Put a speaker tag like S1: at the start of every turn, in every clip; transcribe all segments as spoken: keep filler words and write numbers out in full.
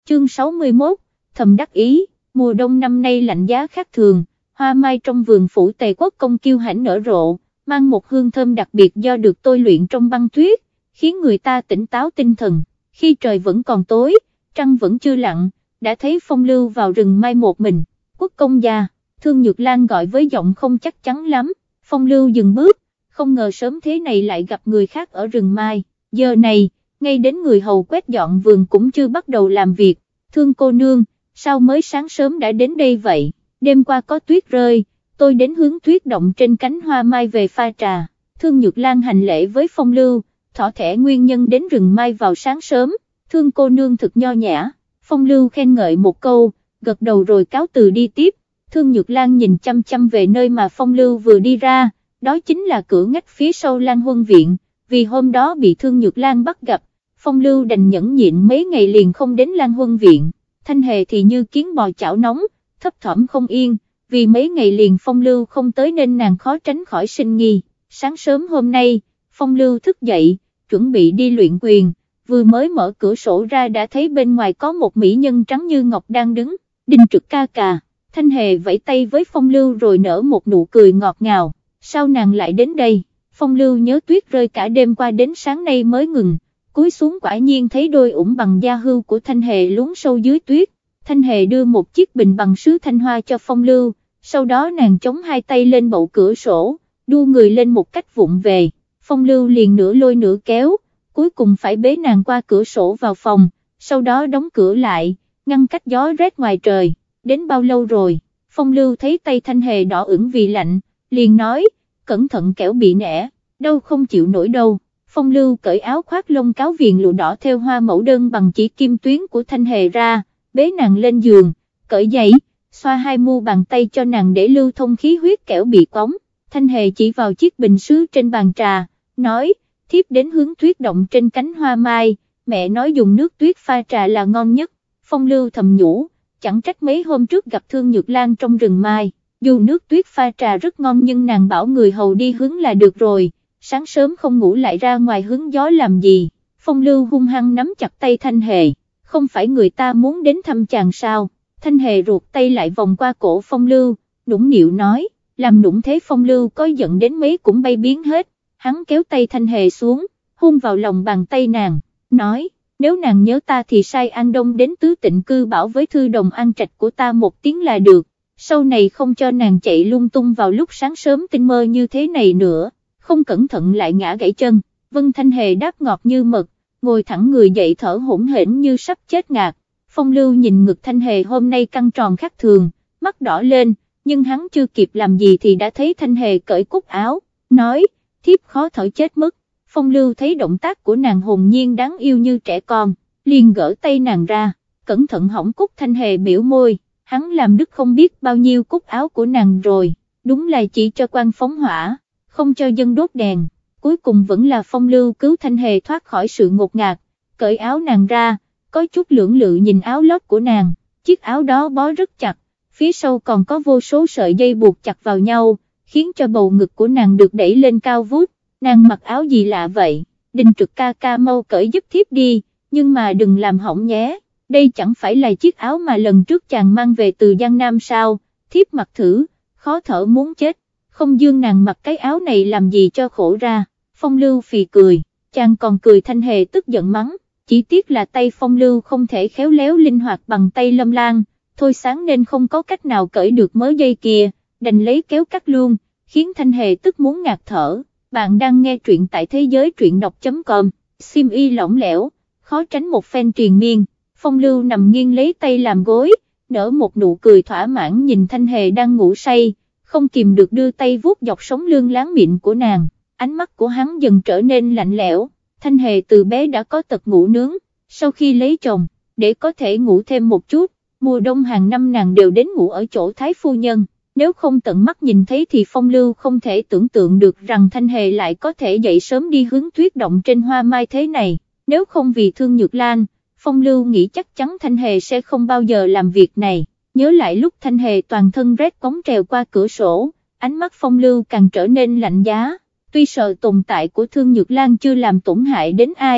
S1: chương sáu mươi mốt, thầm đắc ý, mùa đông năm nay lạnh giá khác thường, hoa mai trong vườn phủ Tề Quốc công kiêu hãnh nở rộ, mang một hương thơm đặc biệt do được tôi luyện trong băng tuyết, khiến người ta tỉnh táo tinh thần. Khi trời vẫn còn tối, trăng vẫn chưa lặn, đã thấy Phong Lưu vào rừng mai một mình. Quốc công gia, Thương Nhược Lan gọi với giọng không chắc chắn lắm. Phong Lưu dừng bước, không ngờ sớm thế này lại gặp người khác ở rừng mai. Giờ này, ngay đến người hầu quét dọn vườn cũng chưa bắt đầu làm việc. Thương cô nương, sao mới sáng sớm đã đến đây vậy? Đêm qua có tuyết rơi, tôi đến hướng tuyết động trên cánh hoa mai về pha trà. Thương Nhược Lan hành lễ với Phong Lưu, thỏ thẻ nguyên nhân đến rừng mai vào sáng sớm. Thương cô nương thực nho nhã. Phong Lưu khen ngợi một câu, gật đầu rồi cáo từ đi tiếp. Thương Nhược Lan nhìn chăm chăm về nơi mà Phong Lưu vừa đi ra, đó chính là cửa ngách phía sau Lan Huân Viện. Vì hôm đó bị Thương Nhược Lan bắt gặp, Phong Lưu đành nhẫn nhịn mấy ngày liền không đến Lan Huân Viện. Thanh Hề thì như kiến bò chảo nóng, thấp thỏm không yên, vì mấy ngày liền Phong Lưu không tới nên nàng khó tránh khỏi sinh nghi. Sáng sớm hôm nay, Phong Lưu thức dậy, chuẩn bị đi luyện quyền, vừa mới mở cửa sổ ra đã thấy bên ngoài có một mỹ nhân trắng như ngọc đang đứng. Đinh Trực ca ca. Thanh Hề vẫy tay với Phong Lưu rồi nở một nụ cười ngọt ngào. Sao nàng lại đến đây? Phong Lưu nhớ tuyết rơi cả đêm qua đến sáng nay mới ngừng, cúi xuống quả nhiên thấy đôi ủng bằng da hưu của Thanh Hề lún sâu dưới tuyết. Thanh Hề đưa một chiếc bình bằng sứ thanh hoa cho Phong Lưu, sau đó nàng chống hai tay lên bậu cửa sổ, đu người lên một cách vụng về. Phong Lưu liền nửa lôi nửa kéo, cuối cùng phải bế nàng qua cửa sổ vào phòng, sau đó đóng cửa lại, ngăn cách gió rét ngoài trời. Đến bao lâu rồi? Phong Lưu thấy tay Thanh Hề đỏ ửng vì lạnh, liền nói, cẩn thận kẻo bị nẻ, đâu không chịu nổi đâu. Phong Lưu cởi áo khoác lông cáo viền lụa đỏ theo hoa mẫu đơn bằng chỉ kim tuyến của Thanh Hề ra, bế nàng lên giường, cởi giày, xoa hai mu bàn tay cho nàng để lưu thông khí huyết kẻo bị cóng. Thanh Hề chỉ vào chiếc bình sứ trên bàn trà, nói, thiếp đến hướng tuyết động trên cánh hoa mai, mẹ nói dùng nước tuyết pha trà là ngon nhất. Phong Lưu thầm nhủ, chẳng trách mấy hôm trước gặp Thương Nhược Lan trong rừng mai, dù nước tuyết pha trà rất ngon nhưng nàng bảo người hầu đi hứng là được rồi, sáng sớm không ngủ lại ra ngoài hứng gió làm gì. Phong Lưu hung hăng nắm chặt tay Thanh Hề, không phải người ta muốn đến thăm chàng sao? Thanh Hề ruột tay lại vòng qua cổ Phong Lưu, nũng nịu nói, làm nũng thế Phong Lưu có giận đến mấy cũng bay biến hết. Hắn kéo tay Thanh Hề xuống, hôn vào lòng bàn tay nàng, nói, nếu nàng nhớ ta thì sai An Đông đến tứ tịnh cư bảo với thư đồng An Trạch của ta một tiếng là được, sau này không cho nàng chạy lung tung vào lúc sáng sớm tinh mơ như thế này nữa, không cẩn thận lại ngã gãy chân. Vân. Thanh Hề đáp ngọt như mật, ngồi thẳng người dậy thở hổn hển như sắp chết ngạt. Phong Lưu nhìn ngực Thanh Hề hôm nay căng tròn khác thường, mắt đỏ lên, nhưng hắn chưa kịp làm gì thì đã thấy Thanh Hề cởi cúc áo, nói, thiếp khó thở chết mất. Phong Lưu thấy động tác của nàng hồn nhiên đáng yêu như trẻ con, liền gỡ tay nàng ra, cẩn thận hỏng cúc. Thanh Hề biểu môi, hắn làm đứt không biết bao nhiêu cúc áo của nàng rồi, đúng là chỉ cho quan phóng hỏa, không cho dân đốt đèn. Cuối cùng vẫn là Phong Lưu cứu Thanh Hề thoát khỏi sự ngột ngạt, cởi áo nàng ra, có chút lưỡng lự nhìn áo lót của nàng, chiếc áo đó bó rất chặt, phía sau còn có vô số sợi dây buộc chặt vào nhau, khiến cho bầu ngực của nàng được đẩy lên cao vút. Nàng mặc áo gì lạ vậy? Đinh Trực ca ca mau cởi giúp thiếp đi, nhưng mà đừng làm hỏng nhé, đây chẳng phải là chiếc áo mà lần trước chàng mang về từ Giang Nam sao? Thiếp mặc thử, khó thở muốn chết, không dương nàng mặc cái áo này làm gì cho khổ ra. Phong Lưu phì cười, chàng còn cười. Thanh Hề tức giận mắng, chỉ tiếc là tay Phong Lưu không thể khéo léo linh hoạt bằng tay Lâm Lan, thôi sáng nên không có cách nào cởi được mớ dây kia, đành lấy kéo cắt luôn, khiến Thanh Hề tức muốn ngạt thở. Bạn đang nghe truyện tại thế giới truyện đọc.com, sim y lỏng lẻo, khó tránh một phen triền miên. Phong Lưu nằm nghiêng lấy tay làm gối, nở một nụ cười thỏa mãn nhìn Thanh Hề đang ngủ say, không kìm được đưa tay vuốt dọc sống lưng láng mịn của nàng. Ánh mắt của hắn dần trở nên lạnh lẽo. Thanh Hề từ bé đã có tật ngủ nướng, sau khi lấy chồng, để có thể ngủ thêm một chút, mùa đông hàng năm nàng đều đến ngủ ở chỗ Thái phu nhân. Nếu không tận mắt nhìn thấy thì Phong Lưu không thể tưởng tượng được rằng Thanh Hề lại có thể dậy sớm đi hướng tuyết động trên hoa mai thế này. Nếu không vì Thương Nhược Lan, Phong Lưu nghĩ chắc chắn Thanh Hề sẽ không bao giờ làm việc này. Nhớ lại lúc Thanh Hề toàn thân rét cống trèo qua cửa sổ, ánh mắt Phong Lưu càng trở nên lạnh giá. Tuy sợ tồn tại của Thương Nhược Lan chưa làm tổn hại đến ai,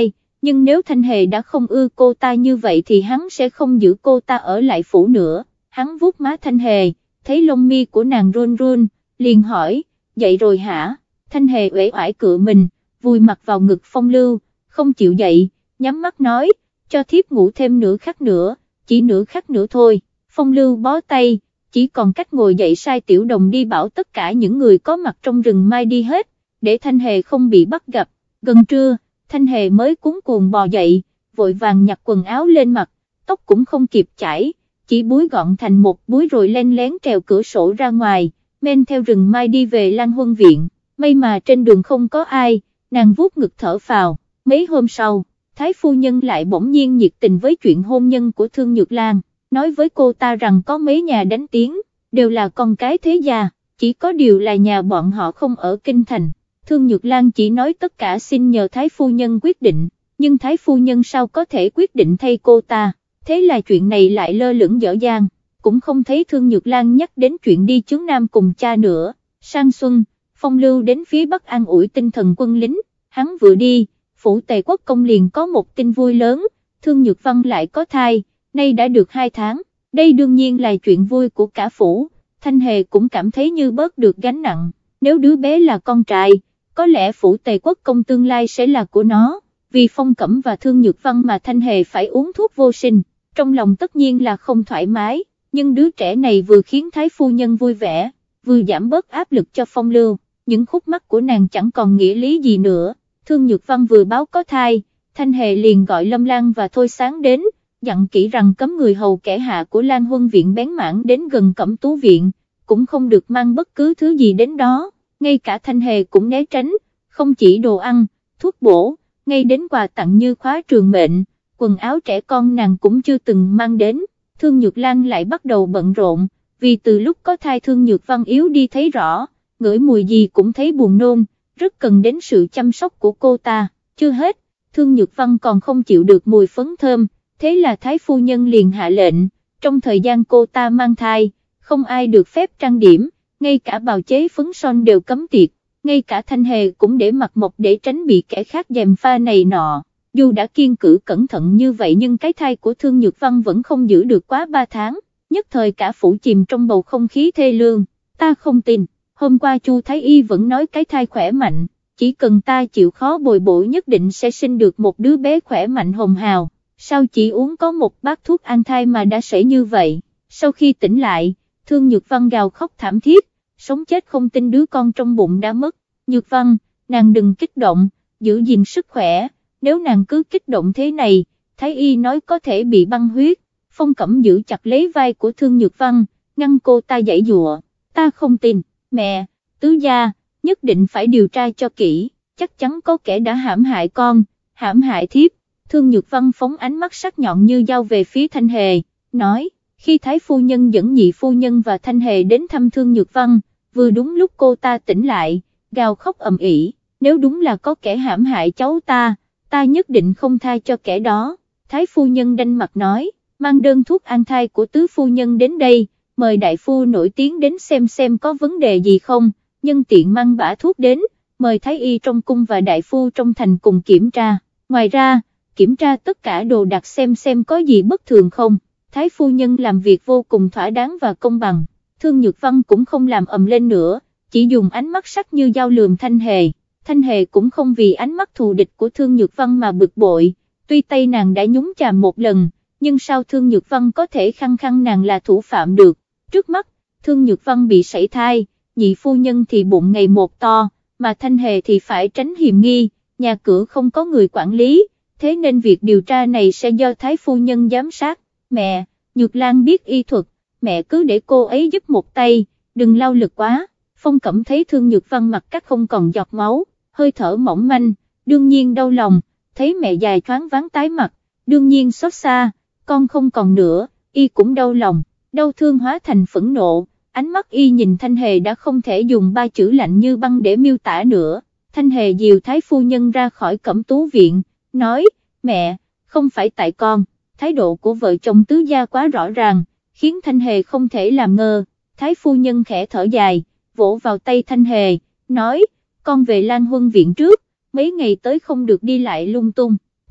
S1: nhưng nếu Thanh Hề đã không ưa cô ta như vậy thì hắn sẽ không giữ cô ta ở lại phủ nữa. Hắn vuốt má Thanh Hề, thấy lông mi của nàng run run, liền hỏi, dậy rồi hả? Thanh Hề uể oải cựa mình, vùi mặt vào ngực Phong Lưu, không chịu dậy, nhắm mắt nói, cho thiếp ngủ thêm nửa khắc nữa, chỉ nửa khắc nữa thôi. Phong Lưu bó tay, chỉ còn cách ngồi dậy sai Tiểu Đồng đi bảo tất cả những người có mặt trong rừng mai đi hết, để Thanh Hề không bị bắt gặp. Gần trưa, Thanh Hề mới cuống cuồng bò dậy, vội vàng nhặt quần áo lên mặt, tóc cũng không kịp chải, chỉ búi gọn thành một búi rồi len lén trèo cửa sổ ra ngoài, men theo rừng mai đi về Lan Huân Viện. May mà trên đường không có ai, nàng vuốt ngực thở phào. Mấy hôm sau, Thái phu nhân lại bỗng nhiên nhiệt tình với chuyện hôn nhân của Thương Nhược Lan, nói với cô ta rằng có mấy nhà đánh tiếng, đều là con cái thế gia, chỉ có điều là nhà bọn họ không ở Kinh Thành. Thương Nhược Lan chỉ nói tất cả xin nhờ Thái phu nhân quyết định, nhưng Thái phu nhân sao có thể quyết định thay cô ta, thế là chuyện này lại lơ lửng dở dang, cũng không thấy Thương Nhược Lan nhắc đến chuyện đi Chướng Nam cùng cha nữa. Sang xuân, Phong Lưu đến phía Bắc an ủi tinh thần quân lính, hắn vừa đi, phủ Tề Quốc công liền có một tin vui lớn, Thương Nhược Văn lại có thai, nay đã được hai tháng, đây đương nhiên là chuyện vui của cả phủ. Thanh Hề cũng cảm thấy như bớt được gánh nặng, nếu đứa bé là con trai, có lẽ phủ Tề Quốc công tương lai sẽ là của nó, vì Phong Cẩm và Thương Nhược Văn mà Thanh Hề phải uống thuốc vô sinh, trong lòng tất nhiên là không thoải mái, nhưng đứa trẻ này vừa khiến Thái phu nhân vui vẻ, vừa giảm bớt áp lực cho Phong Lưu, những khúc mắc của nàng chẳng còn nghĩa lý gì nữa. Thương Nhược Văn vừa báo có thai, Thanh Hề liền gọi Lâm Lan và Thôi Sáng đến, dặn kỹ rằng cấm người hầu kẻ hạ của Lan Huân Viện bén mảng đến gần Cẩm Tú Viện, cũng không được mang bất cứ thứ gì đến đó, ngay cả Thanh Hề cũng né tránh, không chỉ đồ ăn, thuốc bổ, ngay đến quà tặng như khóa trường mệnh, quần áo trẻ con nàng cũng chưa từng mang đến. Thương Nhược Lan lại bắt đầu bận rộn, vì từ lúc có thai Thương Nhược Văn yếu đi thấy rõ, ngửi mùi gì cũng thấy buồn nôn, rất cần đến sự chăm sóc của cô ta. Chưa hết, Thương Nhược Văn còn không chịu được mùi phấn thơm, thế là Thái phu nhân liền hạ lệnh, trong thời gian cô ta mang thai, không ai được phép trang điểm, ngay cả bào chế phấn son đều cấm tiệt, ngay cả Thanh Hề cũng để mặt mộc để tránh bị kẻ khác gièm pha này nọ. Dù đã kiêng cữ cẩn thận như vậy nhưng cái thai của Thương Nhược Văn vẫn không giữ được quá ba tháng, nhất thời cả phủ chìm trong bầu không khí thê lương. Ta không tin, hôm qua Chu Thái Y vẫn nói cái thai khỏe mạnh, chỉ cần ta chịu khó bồi bổ nhất định sẽ sinh được một đứa bé khỏe mạnh hồng hào, sao chỉ uống có một bát thuốc an thai mà đã xảy như vậy. Sau khi tỉnh lại, Thương Nhược Văn gào khóc thảm thiết, sống chết không tin đứa con trong bụng đã mất. Nhược Văn, nàng đừng kích động, giữ gìn sức khỏe, nếu nàng cứ kích động thế này, Thái Y nói có thể bị băng huyết. Phong Cẩm giữ chặt lấy vai của Thương Nhược Văn, ngăn cô ta giãy giụa. Ta không tin, mẹ, tứ gia, nhất định phải điều tra cho kỹ, chắc chắn có kẻ đã hãm hại con, hãm hại thiếp. Thương Nhược Văn phóng ánh mắt sắc nhọn như dao về phía Thanh Hề, nói, khi Thái phu nhân dẫn nhị phu nhân và Thanh Hề đến thăm Thương Nhược Văn, vừa đúng lúc cô ta tỉnh lại, gào khóc ầm ĩ, nếu đúng là có kẻ hãm hại cháu ta, ta nhất định không tha cho kẻ đó. Thái phu nhân đanh mặt nói, mang đơn thuốc an thai của tứ phu nhân đến đây, mời đại phu nổi tiếng đến xem xem có vấn đề gì không, nhân tiện mang bả thuốc đến, mời Thái Y trong cung và đại phu trong thành cùng kiểm tra, ngoài ra, kiểm tra tất cả đồ đạc xem xem có gì bất thường không. Thái phu nhân làm việc vô cùng thỏa đáng và công bằng, Thương Nhược Văn cũng không làm ầm lên nữa, chỉ dùng ánh mắt sắc như dao lườm Thanh Hề. Thanh Hề cũng không vì ánh mắt thù địch của Thương Nhược Văn mà bực bội, tuy tay nàng đã nhúng chàm một lần, nhưng sao Thương Nhược Văn có thể khăng khăng nàng là thủ phạm được. Trước mắt, Thương Nhược Văn bị sảy thai, nhị phu nhân thì bụng ngày một to, mà Thanh Hề thì phải tránh hiểm nghi, nhà cửa không có người quản lý, thế nên việc điều tra này sẽ do Thái phu nhân giám sát. Mẹ, Nhược Lan biết y thuật, mẹ cứ để cô ấy giúp một tay, đừng lao lực quá. Phong Cẩm thấy Thương Nhược Văn mặt cắt không còn giọt máu, hơi thở mỏng manh, đương nhiên đau lòng, thấy mẹ dài thoáng váng tái mặt, đương nhiên xót xa, con không còn nữa, y cũng đau lòng, đau thương hóa thành phẫn nộ, ánh mắt y nhìn Thanh Hề đã không thể dùng ba chữ lạnh như băng để miêu tả nữa. Thanh Hề dìu Thái phu nhân ra khỏi Cẩm Tú Viện, nói, mẹ, không phải tại con. Thái độ của vợ chồng tứ gia quá rõ ràng, khiến Thanh Hề không thể làm ngơ. Thái phu nhân khẽ thở dài, vỗ vào tay Thanh Hề, nói, con về Lan Huân Viện trước, mấy ngày tới không được đi lại lung tung.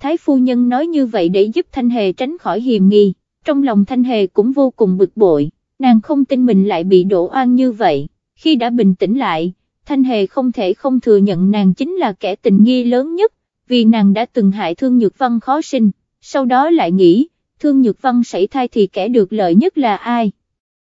S1: Thái phu nhân nói như vậy để giúp Thanh Hề tránh khỏi hiềm nghi, trong lòng Thanh Hề cũng vô cùng bực bội, nàng không tin mình lại bị đổ oan như vậy, khi đã bình tĩnh lại, Thanh Hề không thể không thừa nhận nàng chính là kẻ tình nghi lớn nhất, vì nàng đã từng hại Thương Nhược Văn khó sinh, sau đó lại nghĩ, Thương Nhược Văn sảy thai thì kẻ được lợi nhất là ai?